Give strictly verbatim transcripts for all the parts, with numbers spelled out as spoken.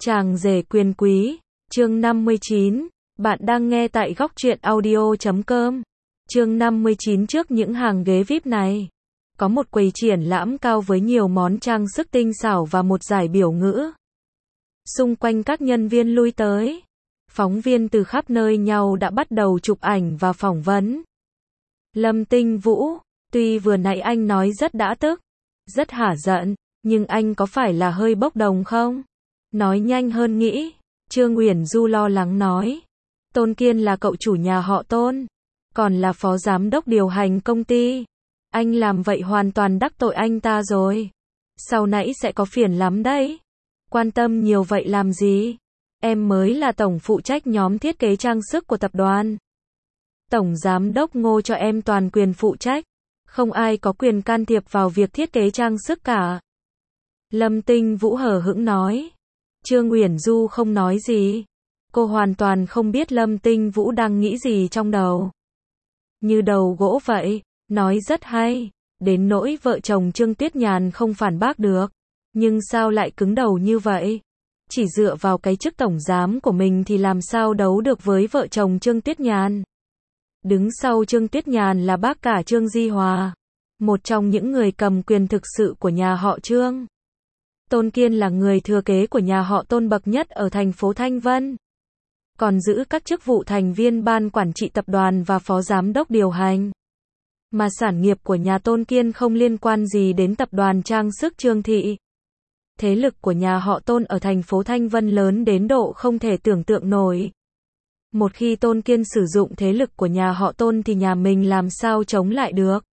Chàng rể quyền quý, chương năm mươi chín, bạn đang nghe tại góc truyện audio chấm com. Chương năm mươi chín trước những hàng ghế vi ai pi này, có một quầy triển lãm cao với nhiều món trang sức tinh xảo và một giải biểu ngữ. Xung quanh các nhân viên lui tới, phóng viên từ khắp nơi nhau đã bắt đầu chụp ảnh và phỏng vấn. Lâm Tinh Vũ, tuy vừa nãy anh nói rất đã tức, rất hả giận, nhưng anh có phải là hơi bốc đồng không? Nói nhanh hơn nghĩ, Trương Uyển Du lo lắng nói. Tôn Kiên là cậu chủ nhà họ Tôn, còn là phó giám đốc điều hành công ty. Anh làm vậy hoàn toàn đắc tội anh ta rồi. Sau nãy sẽ có phiền lắm đấy. Quan tâm nhiều vậy làm gì? Em mới là tổng phụ trách nhóm thiết kế trang sức của tập đoàn. Tổng giám đốc Ngô cho em toàn quyền phụ trách. Không ai có quyền can thiệp vào việc thiết kế trang sức cả. Lâm Tinh Vũ hờ hững nói. Trương Uyển Du không nói gì. Cô hoàn toàn không biết Lâm Tinh Vũ đang nghĩ gì trong đầu. Như đầu gỗ vậy, nói rất hay, đến nỗi vợ chồng Trương Tuyết Nhàn không phản bác được. Nhưng sao lại cứng đầu như vậy? Chỉ dựa vào cái chức tổng giám của mình thì làm sao đấu được với vợ chồng Trương Tuyết Nhàn? Đứng sau Trương Tuyết Nhàn là bác cả Trương Di Hòa, một trong những người cầm quyền thực sự của nhà họ Trương. Tôn Kiên là người thừa kế của nhà họ Tôn bậc nhất ở thành phố Thanh Vân, còn giữ các chức vụ thành viên ban quản trị tập đoàn và phó giám đốc điều hành. Mà sản nghiệp của nhà Tôn Kiên không liên quan gì đến tập đoàn trang sức Trương Thị. Thế lực của nhà họ Tôn ở thành phố Thanh Vân lớn đến độ không thể tưởng tượng nổi. Một khi Tôn Kiên sử dụng thế lực của nhà họ Tôn thì nhà mình làm sao chống lại được?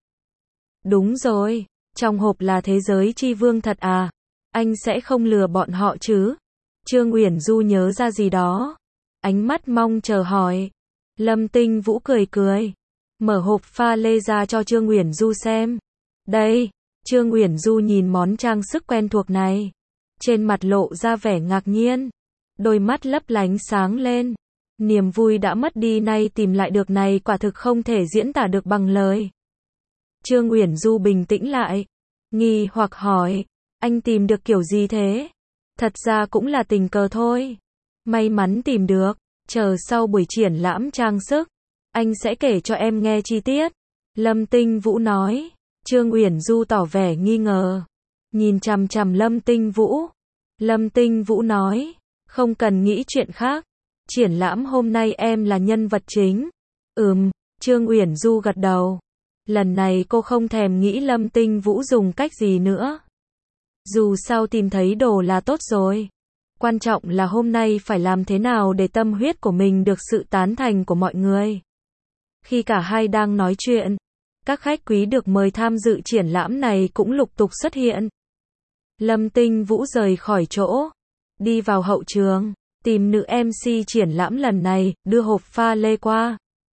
Đúng rồi, trong hộp là thế giới chi vương thật à? Anh sẽ không lừa bọn họ chứ? Trương Uyển Du nhớ ra gì đó, ánh mắt mong chờ hỏi. Lâm Tinh Vũ cười cười, mở hộp pha lê ra cho Trương Uyển Du xem. Đây, Trương Uyển Du nhìn món trang sức quen thuộc này, trên mặt lộ ra vẻ ngạc nhiên, đôi mắt lấp lánh sáng lên. Niềm vui đã mất đi nay tìm lại được này quả thực không thể diễn tả được bằng lời. Trương Uyển Du bình tĩnh lại, nghi hoặc hỏi, anh tìm được kiểu gì thế? Thật ra cũng là tình cờ thôi. May mắn tìm được, chờ sau buổi triển lãm trang sức, anh sẽ kể cho em nghe chi tiết. Lâm Tinh Vũ nói. Trương Uyển Du tỏ vẻ nghi ngờ, nhìn chằm chằm Lâm Tinh Vũ. Lâm Tinh Vũ nói, không cần nghĩ chuyện khác. Triển lãm hôm nay em là nhân vật chính. Ừm, Trương Uyển Du gật đầu. Lần này cô không thèm nghĩ Lâm Tinh Vũ dùng cách gì nữa. Dù sao tìm thấy đồ là tốt rồi. Quan trọng là hôm nay phải làm thế nào để tâm huyết của mình được sự tán thành của mọi người. Khi cả hai đang nói chuyện, các khách quý được mời tham dự triển lãm này cũng lục tục xuất hiện. Lâm Tinh Vũ rời khỏi chỗ, đi vào hậu trường, tìm nữ em xê triển lãm lần này, đưa hộp pha lê qua.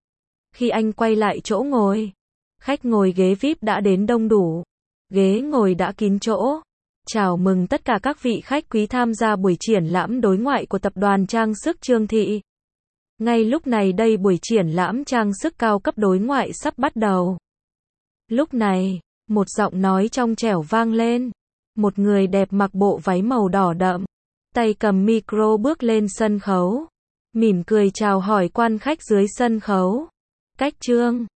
Khi anh quay lại chỗ ngồi, khách ngồi ghế vi ai pi đã đến đông đủ. Ghế ngồi đã kín chỗ. Chào mừng tất cả các vị khách quý tham gia buổi triển lãm đối ngoại của tập đoàn trang sức Trương Thị. Ngay lúc này đây buổi triển lãm trang sức cao cấp đối ngoại sắp bắt đầu. Lúc này, một giọng nói trong trẻo vang lên. Một người đẹp mặc bộ váy màu đỏ đậm, tay cầm micro bước lên sân khấu, mỉm cười chào hỏi quan khách dưới sân khấu. Cách Trương